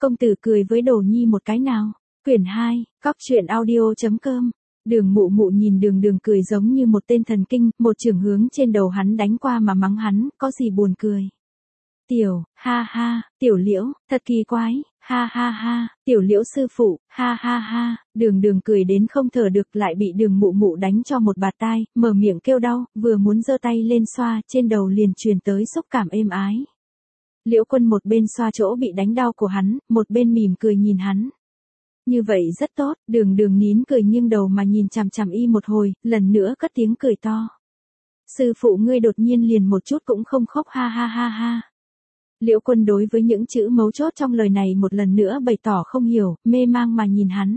Công tử cười với Đồ Nhi một cái nào. Quyển 2, Cóc truyện audio.com. Đường Mụ Mụ nhìn Đường Đường cười giống như một tên thần kinh, một chưởng hướng trên đầu hắn đánh qua mà mắng hắn, có gì buồn cười. Tiểu, ha ha, Tiểu Liễu, thật kỳ quái, ha ha ha, Tiểu Liễu sư phụ, ha ha ha, Đường Đường cười đến không thở được, lại bị Đường Mụ Mụ đánh cho một bạt tai, mở miệng kêu đau, vừa muốn giơ tay lên xoa, trên đầu liền truyền tới xúc cảm êm ái. Liễu Quân một bên xoa chỗ bị đánh đau của hắn, một bên mỉm cười nhìn hắn. Như vậy rất tốt, Đường Đường nín cười nghiêng đầu mà nhìn chằm chằm y một hồi, lần nữa cất tiếng cười to. Sư phụ ngươi đột nhiên liền một chút cũng không khóc, ha ha ha ha. Liễu Quân đối với những chữ mấu chốt trong lời này một lần nữa bày tỏ không hiểu, mê mang mà nhìn hắn.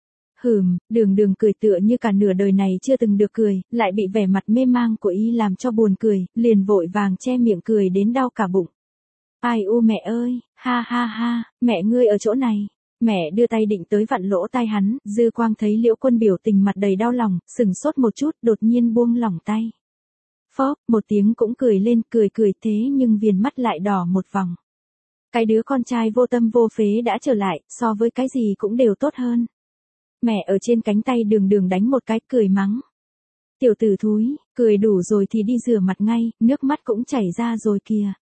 Đường Đường cười tựa như cả nửa đời này chưa từng được cười, lại bị vẻ mặt mê mang của y làm cho buồn cười, liền vội vàng che miệng cười đến đau cả bụng. Ai u mẹ ơi, ha ha ha, mẹ ngươi ở chỗ này. Mẹ đưa tay định tới vặn lỗ tai hắn, Dư Quang thấy Liễu Quân biểu tình mặt đầy đau lòng, sừng sốt một chút, đột nhiên buông lỏng tay. Phóp, một tiếng cũng cười lên, cười thế nhưng viền mắt lại đỏ một vòng. Cái đứa con trai vô tâm vô phế đã trở lại, so với cái gì cũng đều tốt hơn. Mẹ ở trên cánh tay Đường Đường đánh một cái, cười mắng. Tiểu tử thúi, cười đủ rồi thì đi rửa mặt ngay, nước mắt cũng chảy ra rồi kìa.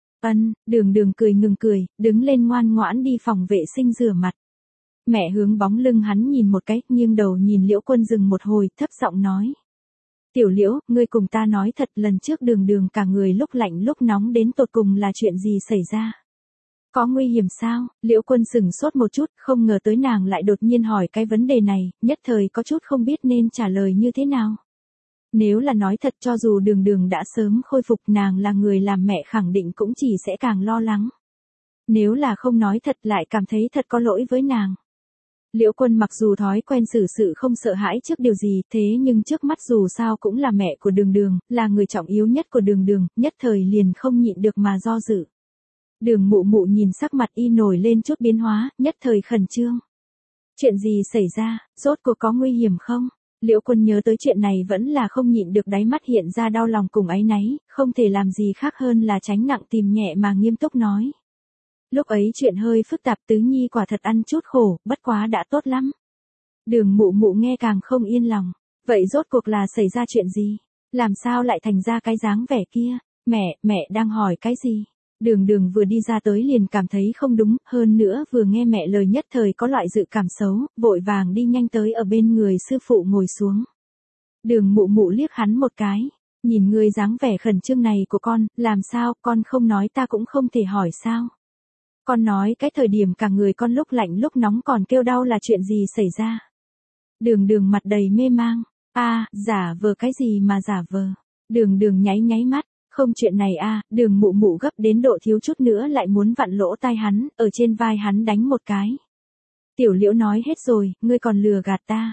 Đường Đường cười ngừng cười, đứng lên ngoan ngoãn đi phòng vệ sinh rửa mặt. Mẹ hướng bóng lưng hắn nhìn một cái, nghiêng đầu nhìn Liễu Quân dừng một hồi, thấp giọng nói. Tiểu Liễu, ngươi cùng ta nói thật, lần trước Đường Đường cả người lúc lạnh lúc nóng đến tột cùng là chuyện gì xảy ra? Có nguy hiểm sao? Liễu Quân sừng sốt một chút, không ngờ tới nàng lại đột nhiên hỏi cái vấn đề này, nhất thời có chút không biết nên trả lời như thế nào. Nếu là nói thật, cho dù Đường Đường đã sớm khôi phục, nàng là người làm mẹ khẳng định cũng chỉ sẽ càng lo lắng. Nếu là không nói thật lại cảm thấy thật có lỗi với nàng. Liễu Quân mặc dù thói quen xử sự không sợ hãi trước điều gì, thế nhưng trước mắt dù sao cũng là mẹ của Đường Đường, là người trọng yếu nhất của Đường Đường, nhất thời liền không nhịn được mà do dự. Đường Mụ Mụ nhìn sắc mặt y nổi lên chút biến hóa, nhất thời khẩn trương. Chuyện gì xảy ra, rốt cuộc có nguy hiểm không? Liễu Quân nhớ tới chuyện này vẫn là không nhịn được, đáy mắt hiện ra đau lòng cùng áy náy, không thể làm gì khác hơn là tránh nặng tìm nhẹ mà nghiêm túc nói. Lúc ấy chuyện hơi phức tạp, Tứ Nhi quả thật ăn chút khổ, bất quá đã tốt lắm. Đường Mụ Mụ nghe càng không yên lòng. Vậy rốt cuộc là xảy ra chuyện gì? Làm sao lại thành ra cái dáng vẻ kia? Mẹ đang hỏi cái gì? Đường Đường vừa đi ra tới liền cảm thấy không đúng, hơn nữa vừa nghe mẹ lời nhất thời có loại dự cảm xấu, vội vàng đi nhanh tới ở bên người sư phụ ngồi xuống. Đường Mụ Mụ liếc hắn một cái, nhìn người dáng vẻ khẩn trương này của con, làm sao, con không nói ta cũng không thể hỏi sao? Con nói cái thời điểm cả người con lúc lạnh lúc nóng còn kêu đau là chuyện gì xảy ra? Đường Đường mặt đầy mê mang, giả vờ cái gì mà giả vờ? Đường Đường nháy mắt. Không chuyện này Đường Mụ Mụ gấp đến độ thiếu chút nữa lại muốn vặn lỗ tai hắn, ở trên vai hắn đánh một cái. Tiểu Liễu nói hết rồi, ngươi còn lừa gạt ta.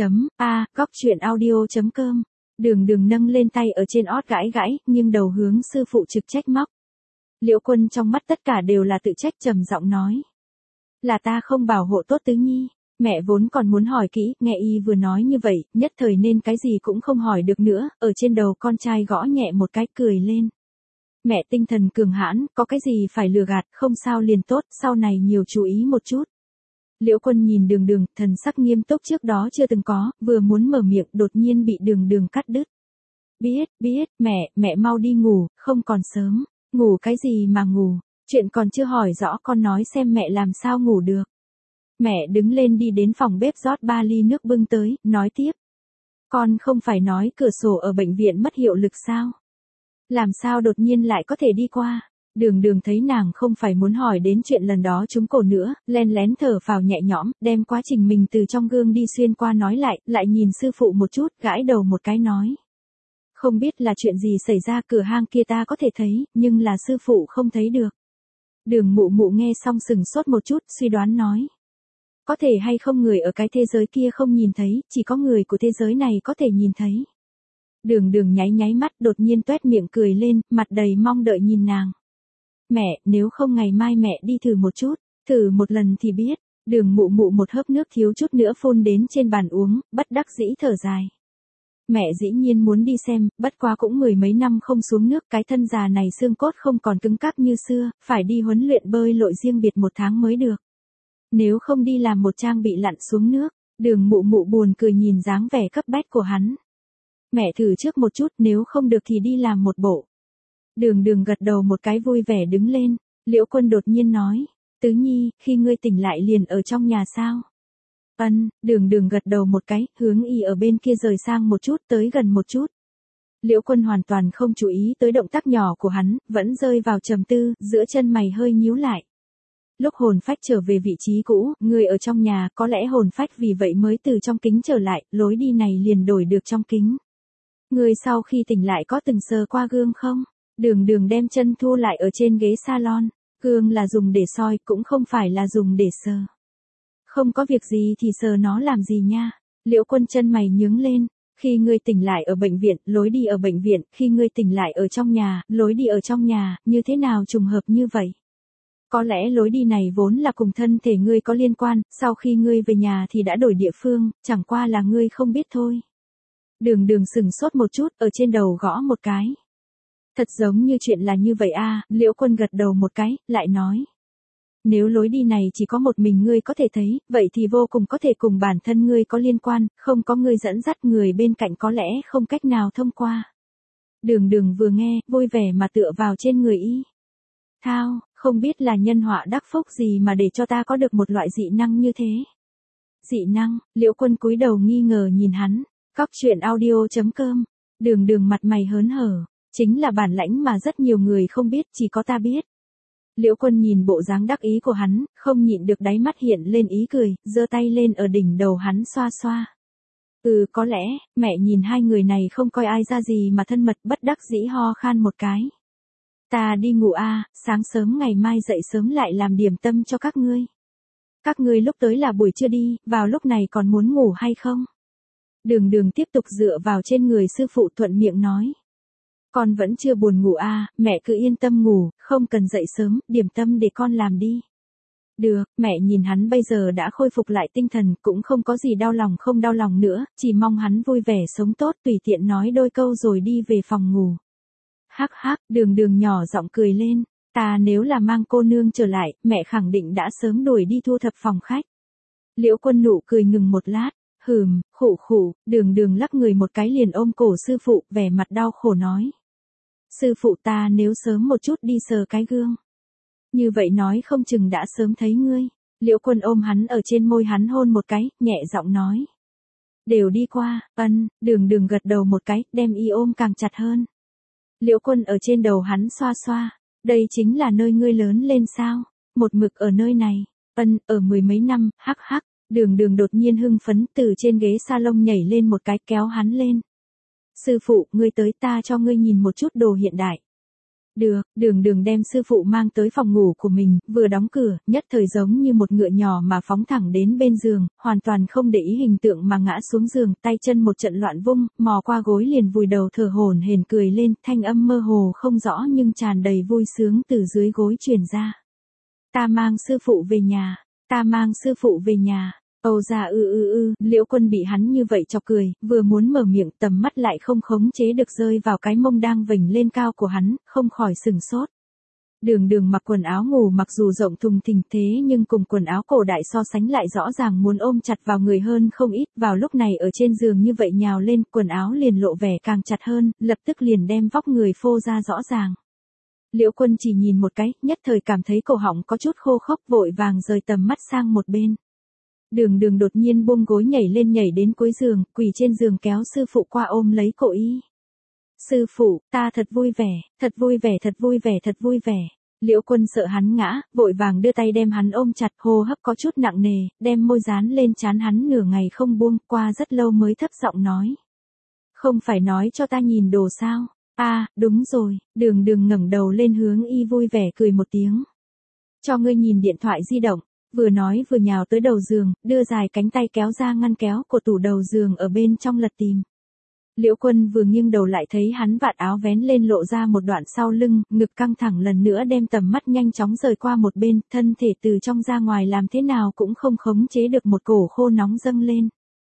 Cóc truyện audio.com. Đường Đường nâng lên tay ở trên ót gãi, nhưng đầu hướng sư phụ trực trách móc. Liễu Quân trong mắt tất cả đều là tự trách, trầm giọng nói. Là ta không bảo hộ tốt Tứ Nhi. Mẹ vốn còn muốn hỏi kỹ, nghe y vừa nói như vậy, nhất thời nên cái gì cũng không hỏi được nữa, ở trên đầu con trai gõ nhẹ một cái, cười lên. Mẹ tinh thần cường hãn, có cái gì phải lừa gạt, không sao liền tốt, sau này nhiều chú ý một chút. Liễu Quân nhìn Đường Đường, thần sắc nghiêm túc trước đó chưa từng có, vừa muốn mở miệng đột nhiên bị Đường Đường cắt đứt. Biết, mẹ mau đi ngủ, không còn sớm. Ngủ cái gì mà ngủ, chuyện còn chưa hỏi rõ, con nói xem mẹ làm sao ngủ được. Mẹ đứng lên đi đến phòng bếp rót 3 ly nước bưng tới, nói tiếp. Con không phải nói cửa sổ ở bệnh viện mất hiệu lực sao? Làm sao đột nhiên lại có thể đi qua? Đường Đường thấy nàng không phải muốn hỏi đến chuyện lần đó trúng cổ nữa, len lén thở phào nhẹ nhõm, đem quá trình mình từ trong gương đi xuyên qua nói lại nhìn sư phụ một chút, gãi đầu một cái nói. Không biết là chuyện gì xảy ra, cửa hang kia ta có thể thấy, nhưng là sư phụ không thấy được. Đường Mụ Mụ nghe xong sừng sốt một chút, suy đoán nói. Có thể hay không người ở cái thế giới kia không nhìn thấy, chỉ có người của thế giới này có thể nhìn thấy. Đường Đường nháy mắt, đột nhiên toét miệng cười lên, mặt đầy mong đợi nhìn nàng. Mẹ, nếu không ngày mai mẹ đi thử một chút, thử một lần thì biết. Đường Mụ Mụ một hớp nước thiếu chút nữa phun đến trên bàn uống, bất đắc dĩ thở dài. Mẹ dĩ nhiên muốn đi xem, bất quá cũng 10 mấy năm không xuống nước, cái thân già này xương cốt không còn cứng cáp như xưa, phải đi huấn luyện bơi lội riêng biệt 1 tháng mới được. Nếu không đi làm một trang bị lặn xuống nước. Đường mụ mụ buồn cười nhìn dáng vẻ cấp bách của hắn. Mẹ thử trước một chút, nếu không được thì đi làm một bộ. Đường đường gật đầu một cái vui vẻ đứng lên. Liễu Quân đột nhiên nói. Tứ Nhi, khi ngươi tỉnh lại liền ở trong nhà sao? Đường đường gật đầu một cái, hướng y ở bên kia rời sang một chút, tới gần một chút. Liễu Quân hoàn toàn không chú ý tới động tác nhỏ của hắn, vẫn rơi vào trầm tư, giữa chân mày hơi nhíu lại. Lúc hồn phách trở về vị trí cũ, người ở trong nhà, có lẽ hồn phách vì vậy mới từ trong kính trở lại, lối đi này liền đổi được trong kính. Người sau khi tỉnh lại có từng sờ qua gương không? Đường đường đem chân thu lại ở trên ghế salon, gương là dùng để soi, cũng không phải là dùng để sờ. Không có việc gì thì sờ nó làm gì nha. Liễu Quân chân mày nhướng lên. Khi ngươi tỉnh lại ở bệnh viện, lối đi ở bệnh viện, khi ngươi tỉnh lại ở trong nhà, lối đi ở trong nhà, như thế nào trùng hợp như vậy? Có lẽ lối đi này vốn là cùng thân thể ngươi có liên quan, sau khi ngươi về nhà thì đã đổi địa phương, chẳng qua là ngươi không biết thôi. Đường đường sừng sốt một chút, ở trên đầu gõ một cái. Thật giống như chuyện là như vậy a. Liễu Quân gật đầu một cái, lại nói. Nếu lối đi này chỉ có một mình ngươi có thể thấy, vậy thì vô cùng có thể cùng bản thân ngươi có liên quan, không có ngươi dẫn dắt người bên cạnh có lẽ không cách nào thông qua. Đường đường vừa nghe, vui vẻ mà tựa vào trên người y. Thao, không biết là nhân họa đắc phúc gì mà để cho ta có được một loại dị năng như thế. Dị năng, Liễu Quân cúi đầu nghi ngờ nhìn hắn. Cóc.audio.com. Đường đường mặt mày hớn hở. Chính là bản lãnh mà rất nhiều người không biết, chỉ có ta biết. Liễu Quân nhìn bộ dáng đắc ý của hắn, không nhịn được đáy mắt hiện lên ý cười, giơ tay lên ở đỉnh đầu hắn xoa xoa. Có lẽ, mẹ nhìn hai người này không coi ai ra gì mà thân mật, bất đắc dĩ ho khan một cái. Ta đi ngủ a, sáng sớm ngày mai dậy sớm lại làm điểm tâm cho các ngươi. Các ngươi lúc tới là buổi trưa đi, vào lúc này còn muốn ngủ hay không? Đường đường tiếp tục dựa vào trên người sư phụ thuận miệng nói. Con vẫn chưa buồn ngủ a, mẹ cứ yên tâm ngủ, không cần dậy sớm, điểm tâm để con làm đi. Được, mẹ nhìn hắn bây giờ đã khôi phục lại tinh thần, cũng không có gì đau lòng không đau lòng nữa, chỉ mong hắn vui vẻ sống tốt, tùy tiện nói đôi câu rồi đi về phòng ngủ. Hắc hắc, đường đường nhỏ giọng cười lên, ta nếu là mang cô nương trở lại, mẹ khẳng định đã sớm đuổi đi thu thập phòng khách. Liễu Quân nụ cười ngừng một lát, khụ khụ, đường đường lắc người một cái liền ôm cổ sư phụ, vẻ mặt đau khổ nói. Sư phụ ta nếu sớm một chút đi sờ cái gương. Như vậy nói không chừng đã sớm thấy ngươi. Liễu Quân ôm hắn ở trên môi hắn hôn một cái, nhẹ giọng nói. Đều đi qua, đường đường gật đầu một cái, đem y ôm càng chặt hơn. Liễu Quân ở trên đầu hắn xoa xoa. Đây chính là nơi ngươi lớn lên sao? Một mực ở nơi này. Ở mười mấy năm, hắc hắc. Đường đường đột nhiên hưng phấn từ trên ghế salon nhảy lên một cái kéo hắn lên. Sư phụ, ngươi tới ta cho ngươi nhìn một chút đồ hiện đại. Được, đường đường đem sư phụ mang tới phòng ngủ của mình, vừa đóng cửa, nhất thời giống như một ngựa nhỏ mà phóng thẳng đến bên giường, hoàn toàn không để ý hình tượng mà ngã xuống giường, tay chân một trận loạn vung, mò qua gối liền vùi đầu thở hổn hển cười lên, thanh âm mơ hồ không rõ nhưng tràn đầy vui sướng từ dưới gối truyền ra. Ta mang sư phụ về nhà, ta mang sư phụ về nhà. Âu ra Liễu Quân bị hắn như vậy chọc cười, vừa muốn mở miệng tầm mắt lại không khống chế được rơi vào cái mông đang vểnh lên cao của hắn, không khỏi sừng sốt. Đường đường mặc quần áo ngủ mặc dù rộng thùng thình thế nhưng cùng quần áo cổ đại so sánh lại rõ ràng muốn ôm chặt vào người hơn không ít, vào lúc này ở trên giường như vậy nhào lên, quần áo liền lộ vẻ càng chặt hơn, lập tức liền đem vóc người phô ra rõ ràng. Liễu Quân chỉ nhìn một cái, nhất thời cảm thấy cổ họng có chút khô khốc vội vàng rời tầm mắt sang một bên. Đường đường đột nhiên buông gối nhảy lên nhảy đến cuối giường, quỳ trên giường kéo sư phụ qua ôm lấy cổ y. Sư phụ, ta thật vui vẻ, thật vui vẻ, thật vui vẻ, thật vui vẻ. Liễu Quân sợ hắn ngã, vội vàng đưa tay đem hắn ôm chặt, hô hấp có chút nặng nề, đem môi dán lên trán hắn nửa ngày không buông, qua rất lâu mới thấp giọng nói. Không phải nói cho ta nhìn đồ sao? Đúng rồi, đường đường ngẩng đầu lên hướng y vui vẻ cười một tiếng. Cho ngươi nhìn điện thoại di động. Vừa nói vừa nhào tới đầu giường, đưa dài cánh tay kéo ra ngăn kéo của tủ đầu giường ở bên trong lật tìm. Liễu Quân vừa nghiêng đầu lại thấy hắn vạt áo vén lên lộ ra một đoạn sau lưng, ngực căng thẳng lần nữa đem tầm mắt nhanh chóng rời qua một bên, thân thể từ trong ra ngoài làm thế nào cũng không khống chế được một cổ khô nóng dâng lên.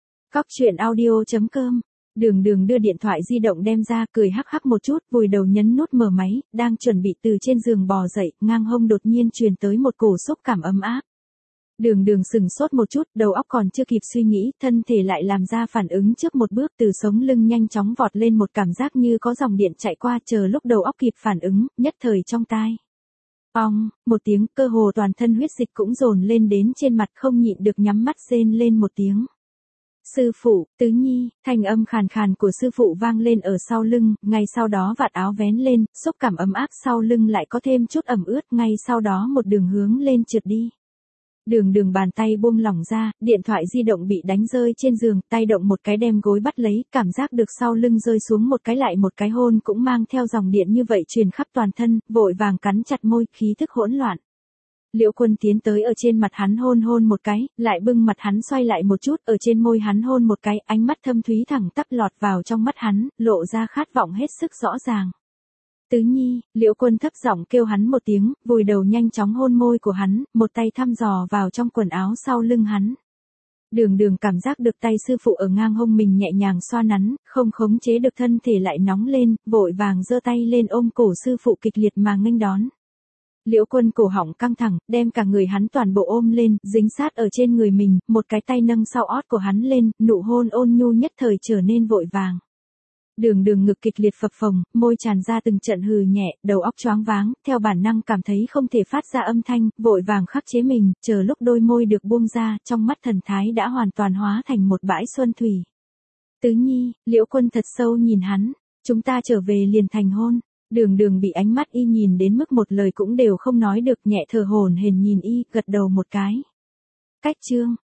Cóc.audio.com. Đường đường đưa điện thoại di động đem ra, cười hắc hắc một chút, vùi đầu nhấn nút mở máy, đang chuẩn bị từ trên giường bò dậy, ngang hông đột nhiên truyền tới một cổ xúc cảm ấm áp. Đường Đường sững sốt một chút, đầu óc còn chưa kịp suy nghĩ, thân thể lại làm ra phản ứng trước một bước, từ sống lưng nhanh chóng vọt lên một cảm giác như có dòng điện chạy qua, chờ lúc đầu óc kịp phản ứng, nhất thời trong tai. Ong, một tiếng, cơ hồ toàn thân huyết dịch cũng dồn lên đến trên mặt, không nhịn được nhắm mắt rên lên một tiếng. Sư phụ, Tứ Nhi, thanh âm khàn khàn của sư phụ vang lên ở sau lưng, ngay sau đó vạt áo vén lên, xúc cảm ấm áp sau lưng lại có thêm chút ẩm ướt, ngay sau đó một đường hướng lên trượt đi. Đường Đường bàn tay buông lỏng ra, điện thoại di động bị đánh rơi trên giường, tay động một cái đem gối bắt lấy, cảm giác được sau lưng rơi xuống một cái lại một cái hôn cũng mang theo dòng điện như vậy truyền khắp toàn thân, vội vàng cắn chặt môi, khí thức hỗn loạn. Liễu Quân tiến tới ở trên mặt hắn hôn hôn một cái, lại bưng mặt hắn xoay lại một chút, ở trên môi hắn hôn một cái, ánh mắt thâm thúy thẳng tắp lọt vào trong mắt hắn, lộ ra khát vọng hết sức rõ ràng. Tứ Nhi, Liễu Quân thấp giọng kêu hắn một tiếng, vùi đầu nhanh chóng hôn môi của hắn, một tay thăm dò vào trong quần áo sau lưng hắn. Đường Đường cảm giác được tay sư phụ ở ngang hông mình nhẹ nhàng xoa nắn, không khống chế được thân thể lại nóng lên, vội vàng giơ tay lên ôm cổ sư phụ kịch liệt mà nghênh đón. Liễu Quân cổ họng căng thẳng, đem cả người hắn toàn bộ ôm lên, dính sát ở trên người mình, một cái tay nâng sau ót của hắn lên, nụ hôn ôn nhu nhất thời trở nên vội vàng. Đường Đường ngực kịch liệt phập phồng, môi tràn ra từng trận hừ nhẹ, đầu óc choáng váng, theo bản năng cảm thấy không thể phát ra âm thanh, vội vàng khắc chế mình, chờ lúc đôi môi được buông ra, trong mắt thần thái đã hoàn toàn hóa thành một bãi xuân thủy. Tứ Nhi, Liễu Quân thật sâu nhìn hắn, chúng ta trở về liền thành hôn. Đường Đường bị ánh mắt y nhìn đến mức một lời cũng đều không nói được, nhẹ thở hổn hển nhìn y, gật đầu một cái. Cách chương